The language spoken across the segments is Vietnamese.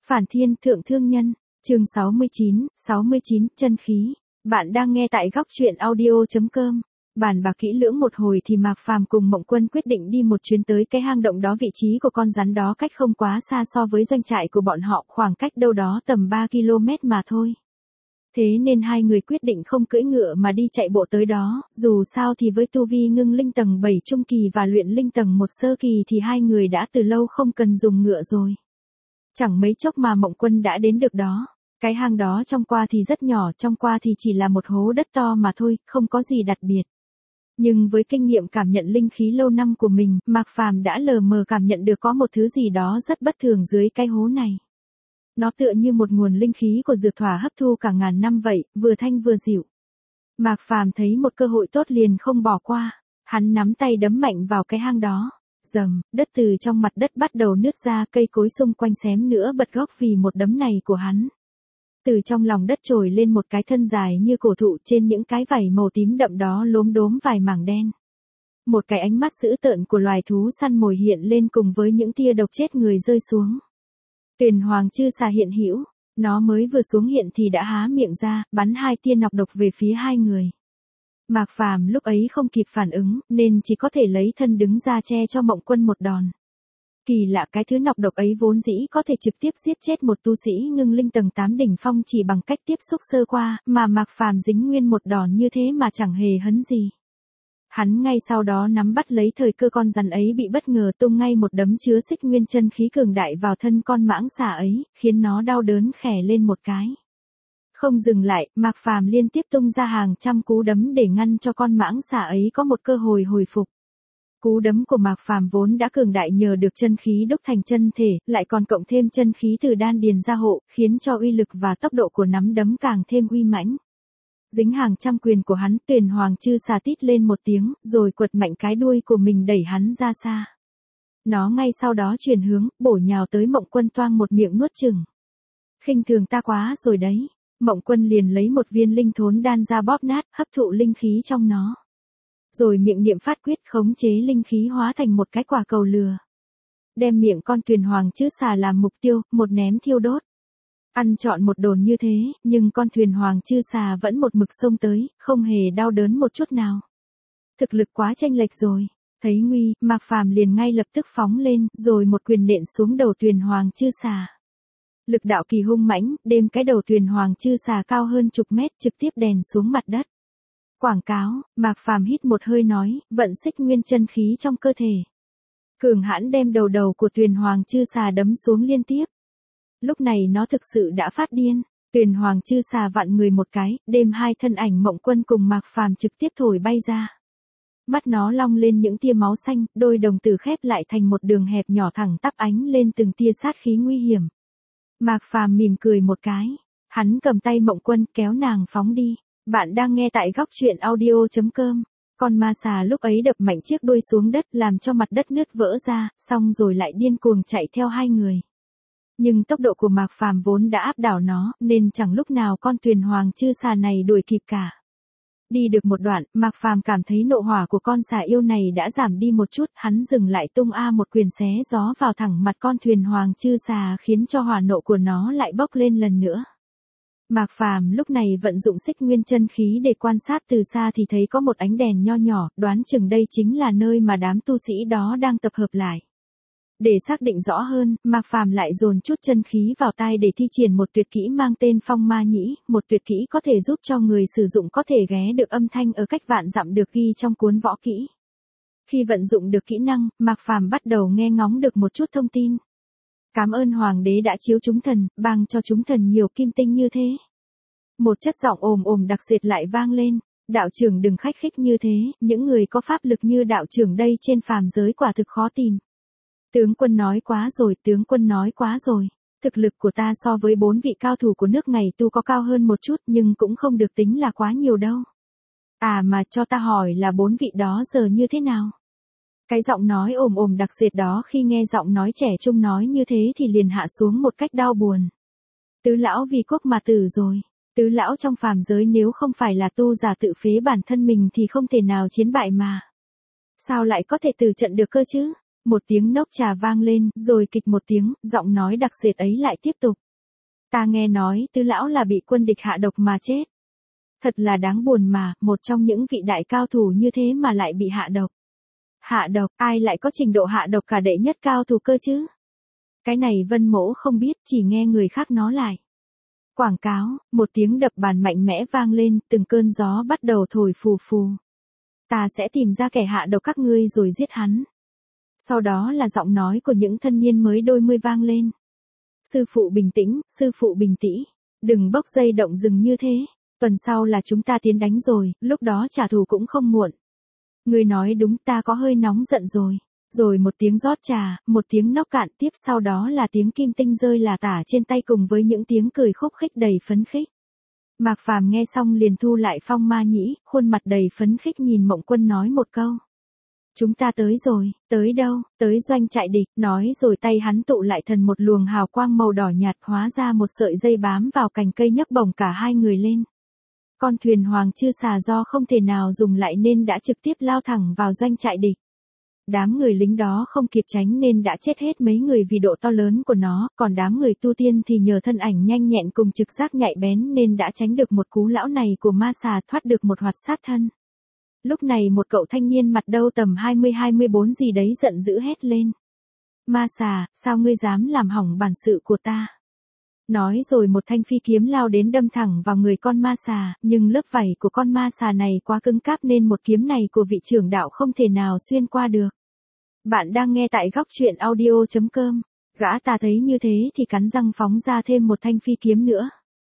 Phản thiên thượng thương nhân, chương 69, chân khí. Bạn đang nghe tại góc truyện audio.com. Bàn bạc kỹ lưỡng một hồi thì Mạc Phàm cùng Mộng Quân quyết định đi một chuyến tới cái hang động đó. Vị trí của con rắn đó cách không quá xa so với doanh trại của bọn họ, khoảng cách đâu đó tầm 3 km mà thôi. Thế nên hai người quyết định không cưỡi ngựa mà đi chạy bộ tới đó, dù sao thì với tu vi ngưng linh tầng 7 trung kỳ và luyện linh tầng 1 sơ kỳ thì hai người đã từ lâu không cần dùng ngựa rồi. Chẳng mấy chốc mà Mộng Quân đã đến được đó. Cái hang đó trong qua thì rất nhỏ, trong qua thì chỉ là một hố đất to mà thôi, không có gì đặc biệt. Nhưng với kinh nghiệm cảm nhận linh khí lâu năm của mình, Mạc Phàm đã lờ mờ cảm nhận được có một thứ gì đó rất bất thường dưới cái hố này. Nó tựa như một nguồn linh khí của dược thỏa hấp thu cả ngàn năm vậy, vừa thanh vừa dịu. Mạc Phàm thấy một cơ hội tốt liền không bỏ qua, hắn nắm tay đấm mạnh vào cái hang đó. Dầm, đất từ trong mặt đất bắt đầu nứt ra, cây cối xung quanh xém nữa bật gốc vì một đấm này của hắn. Từ trong lòng đất trồi lên một cái thân dài như cổ thụ, trên những cái vảy màu tím đậm đó lốm đốm vài mảng đen. Một cái ánh mắt dữ tợn của loài thú săn mồi hiện lên cùng với những tia độc chết người rơi xuống. Tuyền Hoàng Chư Xà hiện hữu, nó mới vừa xuống hiện thì đã há miệng ra, bắn hai tia nọc độc về phía hai người. Mạc Phàm lúc ấy không kịp phản ứng, nên chỉ có thể lấy thân đứng ra che cho Mộng Quân một đòn. Kỳ lạ, cái thứ nọc độc ấy vốn dĩ có thể trực tiếp giết chết một tu sĩ ngưng linh tầng 8 đỉnh phong chỉ bằng cách tiếp xúc sơ qua, mà Mạc Phàm dính nguyên một đòn như thế mà chẳng hề hấn gì. Hắn ngay sau đó nắm bắt lấy thời cơ, con rắn ấy bị bất ngờ tung ngay một đấm chứa xích nguyên chân khí cường đại vào thân con mãng xà ấy, khiến nó đau đớn khè lên một cái. Không dừng lại, Mạc Phàm liên tiếp tung ra hàng trăm cú đấm để ngăn cho con mãng xà ấy có một cơ hội hồi phục. Cú đấm của Mạc Phàm vốn đã cường đại nhờ được chân khí đúc thành chân thể, lại còn cộng thêm chân khí từ đan điền gia hộ, khiến cho uy lực và tốc độ của nắm đấm càng thêm uy mãnh. Dính hàng trăm quyền của hắn, Tuyền Hoàng Chư Xà tít lên một tiếng, rồi quật mạnh cái đuôi của mình đẩy hắn ra xa. Nó ngay sau đó chuyển hướng, bổ nhào tới Mộng Quân, toang một miệng nuốt chửng. Khinh thường ta quá rồi đấy. Mộng Quân liền lấy một viên linh thốn đan ra bóp nát, hấp thụ linh khí trong nó. Rồi miệng niệm phát quyết khống chế linh khí hóa thành một cái quả cầu lửa. Đem miệng con Tuyền Hoàng Chư Xà làm mục tiêu, một ném thiêu đốt. Ăn trọn một đồn như thế, nhưng con Tuyền Hoàng Chư Xà vẫn một mực xông tới, không hề đau đớn một chút nào. Thực lực quá chênh lệch rồi. Thấy nguy, Mạc Phàm liền ngay lập tức phóng lên, rồi một quyền nện xuống đầu Tuyền Hoàng Chư Xà. Lực đạo kỳ hung mãnh, đem cái đầu Tuyền Hoàng Chư Xà cao hơn chục mét trực tiếp đèn xuống mặt đất. Quảng cáo, Mạc Phàm hít một hơi nói, vận xích nguyên chân khí trong cơ thể. Cường hãn đem đầu của Tuyền Hoàng Chư Xà đấm xuống liên tiếp. Lúc này nó thực sự đã phát điên. Tuyền Hoàng Chư Xà vặn người một cái, đem hai thân ảnh Mộng Quân cùng Mạc Phàm trực tiếp thổi bay ra. Mắt nó long lên những tia máu xanh, đôi đồng tử khép lại thành một đường hẹp nhỏ thẳng tắp ánh lên từng tia sát khí nguy hiểm. Mạc Phàm mỉm cười một cái. Hắn cầm tay Mộng Quân kéo nàng phóng đi. Bạn đang nghe tại góc truyện audio.com. Con ma xà lúc ấy đập mạnh chiếc đuôi xuống đất làm cho mặt đất nứt vỡ ra, xong rồi lại điên cuồng chạy theo hai người. Nhưng tốc độ của Mạc Phàm vốn đã áp đảo nó, nên chẳng lúc nào con Tuyền Hoàng Chư Xà này đuổi kịp cả. Đi được một đoạn, Mạc Phàm cảm thấy nộ hỏa của con xà yêu này đã giảm đi một chút, hắn dừng lại tung một quyền xé gió vào thẳng mặt con Tuyền Hoàng Chư Xà, khiến cho hỏa nộ của nó lại bốc lên lần nữa. Mạc Phàm lúc này vận dụng xích nguyên chân khí để quan sát từ xa thì thấy có một ánh đèn nho nhỏ, đoán chừng đây chính là nơi mà đám tu sĩ đó đang tập hợp lại. Để xác định rõ hơn, Mạc Phàm lại dồn chút chân khí vào tai để thi triển một tuyệt kỹ mang tên Phong Ma Nhĩ, một tuyệt kỹ có thể giúp cho người sử dụng có thể ghé được âm thanh ở cách vạn dặm được ghi trong cuốn võ kỹ. Khi vận dụng được kỹ năng, Mạc Phàm bắt đầu nghe ngóng được một chút thông tin. Cảm ơn Hoàng đế đã chiếu chúng thần, ban cho chúng thần nhiều kim tinh như thế. Một chất giọng ồm đặc sệt lại vang lên, đạo trưởng đừng khách khích như thế, những người có pháp lực như đạo trưởng đây trên phàm giới quả thực khó tìm. Tướng quân nói quá rồi, tướng quân nói quá rồi. Thực lực của ta so với 4 vị cao thủ của nước ngày tu có cao hơn một chút nhưng cũng không được tính là quá nhiều đâu. À mà cho ta hỏi là 4 vị đó giờ như thế nào? Cái giọng nói ồm đặc sệt đó khi nghe giọng nói trẻ trung nói như thế thì liền hạ xuống một cách đau buồn. Tứ lão vì quốc mà tử rồi. Tứ lão trong phàm giới nếu không phải là tu giả tự phế bản thân mình thì không thể nào chiến bại mà. Sao lại có thể tử trận được cơ chứ? Một tiếng nốc trà vang lên, rồi kịch một tiếng, giọng nói đặc sệt ấy lại tiếp tục. Ta nghe nói tứ lão là bị quân địch hạ độc mà chết. Thật là đáng buồn mà, một trong những vị đại cao thủ như thế mà lại bị hạ độc. Hạ độc, ai lại có trình độ hạ độc cả đệ nhất cao thủ cơ chứ? Cái này Vân Mỗ không biết, chỉ nghe người khác nói lại. Quảng cáo, một tiếng đập bàn mạnh mẽ vang lên, từng cơn gió bắt đầu thổi phù phù. Ta sẽ tìm ra kẻ hạ độc các ngươi rồi giết hắn. Sau đó là giọng nói của những thanh niên mới đôi mươi vang lên. Sư phụ bình tĩnh, sư phụ bình tĩnh. Đừng bốc dây động rừng như thế. Tuần sau là chúng ta tiến đánh rồi, lúc đó trả thù cũng không muộn. Ngươi nói đúng, ta có hơi nóng giận rồi. Rồi một tiếng rót trà, một tiếng nóc cạn, tiếp sau đó là tiếng kim tinh rơi là tả trên tay cùng với những tiếng cười khúc khích đầy phấn khích. Mạc Phàm nghe xong liền thu lại phong ma nhĩ, khuôn mặt đầy phấn khích nhìn Mộng Quân nói một câu. Chúng ta tới rồi, tới đâu, tới doanh trại địch, nói rồi tay hắn tụ lại thành một luồng hào quang màu đỏ nhạt, hóa ra một sợi dây bám vào cành cây nhấc bổng cả hai người lên. Con thuyền Hoàng Chư Xà do không thể nào dùng lại nên đã trực tiếp lao thẳng vào doanh trại địch. Đám người lính đó không kịp tránh nên đã chết hết mấy người vì độ to lớn của nó, còn đám người tu tiên thì nhờ thân ảnh nhanh nhẹn cùng trực giác nhạy bén nên đã tránh được một cú lão này của ma xà, thoát được một hoạt sát thân. Lúc này một cậu thanh niên mặt đâu tầm 20-24 gì đấy giận dữ hét lên. Ma xà, sao ngươi dám làm hỏng bản sự của ta? Nói rồi một thanh phi kiếm lao đến đâm thẳng vào người con ma xà, nhưng lớp vảy của con ma xà này quá cứng cáp nên một kiếm này của vị trưởng đạo không thể nào xuyên qua được. Bạn đang nghe tại góc truyện audio.com. Gã ta thấy như thế thì cắn răng phóng ra thêm một thanh phi kiếm nữa.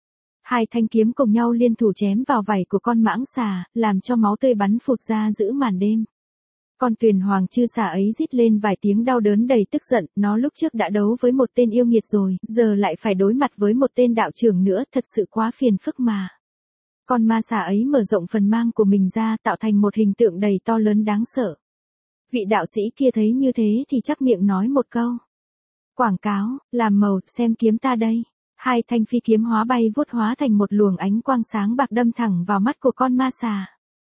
Hai thanh kiếm cùng nhau liên thủ chém vào vảy của con mãng xà, làm cho máu tươi bắn phụt ra giữa màn đêm. Con thuyền Hoàng Chư Xà ấy rít lên vài tiếng đau đớn đầy tức giận, nó lúc trước đã đấu với một tên yêu nghiệt rồi, giờ lại phải đối mặt với một tên đạo trưởng nữa, thật sự quá phiền phức mà. Con ma xà ấy mở rộng phần mang của mình ra, tạo thành một hình tượng đầy to lớn đáng sợ. Vị đạo sĩ kia thấy như thế thì chắp miệng nói một câu. Quảng cáo, làm màu, xem kiếm ta đây. Hai thanh phi kiếm hóa bay vút hóa thành một luồng ánh quang sáng bạc đâm thẳng vào mắt của con ma xà.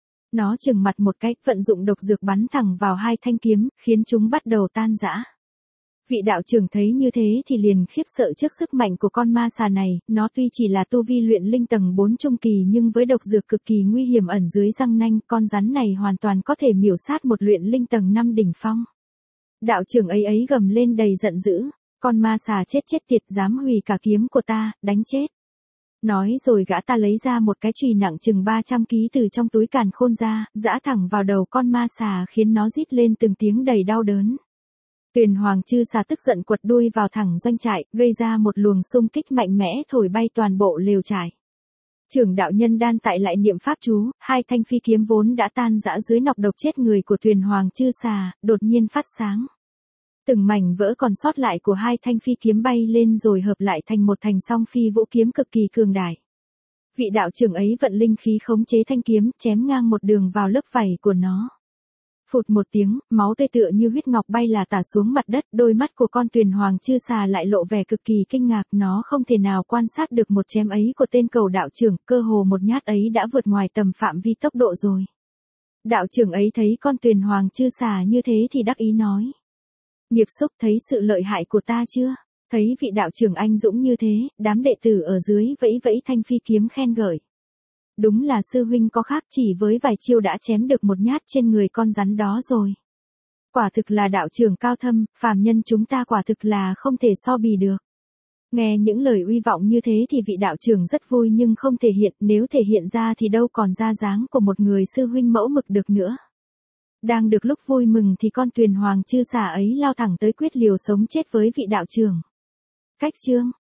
Nó chừng mặt một cách, vận dụng độc dược bắn thẳng vào hai thanh kiếm, khiến chúng bắt đầu tan rã. Vị đạo trưởng thấy như thế thì liền khiếp sợ trước sức mạnh của con ma xà này, nó tuy chỉ là tu vi luyện linh tầng 4 trung kỳ nhưng với độc dược cực kỳ nguy hiểm ẩn dưới răng nanh, con rắn này hoàn toàn có thể miểu sát một luyện linh tầng 5 đỉnh phong. Đạo trưởng ấy gầm lên đầy giận dữ, con ma xà chết tiệt, dám hủy cả kiếm của ta, đánh chết. Nói rồi gã ta lấy ra một cái chùy nặng chừng 300 ký từ trong túi càn khôn ra, giã thẳng vào đầu con ma xà khiến nó rít lên từng tiếng đầy đau đớn. Thuyền Hoàng Chư Xà tức giận quật đuôi vào thẳng doanh trại, gây ra một luồng xung kích mạnh mẽ thổi bay toàn bộ lều trại. Trưởng đạo nhân đan tại lại niệm pháp chú, hai thanh phi kiếm vốn đã tan rã dưới nọc độc chết người của thuyền Hoàng Chư Xà, đột nhiên phát sáng. Từng mảnh vỡ còn sót lại của hai thanh phi kiếm bay lên rồi hợp lại thành một thành song phi vũ kiếm cực kỳ cường đại. Vị đạo trưởng ấy vận linh khí khống chế thanh kiếm, chém ngang một đường vào lớp vảy của nó. Phụt một tiếng, máu tươi tựa như huyết ngọc bay là tả xuống mặt đất, đôi mắt của con thuyền Hoàng Chư Xà lại lộ vẻ cực kỳ kinh ngạc, nó không thể nào quan sát được một chém ấy của tên cầu đạo trưởng, cơ hồ một nhát ấy đã vượt ngoài tầm phạm vi tốc độ rồi. Đạo trưởng ấy thấy con thuyền Hoàng Chư Xà như thế thì đắc ý nói. Nghiệp xúc, thấy sự lợi hại của ta chưa? Thấy vị đạo trưởng anh dũng như thế, đám đệ tử ở dưới vẫy vẫy thanh phi kiếm khen ngợi. Đúng là sư huynh có khác, chỉ với vài chiêu đã chém được một nhát trên người con rắn đó rồi. Quả thực là đạo trưởng cao thâm, phàm nhân chúng ta quả thực là không thể so bì được. Nghe những lời uy vọng như thế thì vị đạo trưởng rất vui nhưng không thể hiện, nếu thể hiện ra thì đâu còn ra dáng của một người sư huynh mẫu mực được nữa. Đang được lúc vui mừng thì con thuyền Hoàng Chư Xà ấy lao thẳng tới quyết liều sống chết với vị đạo trưởng. Cách chương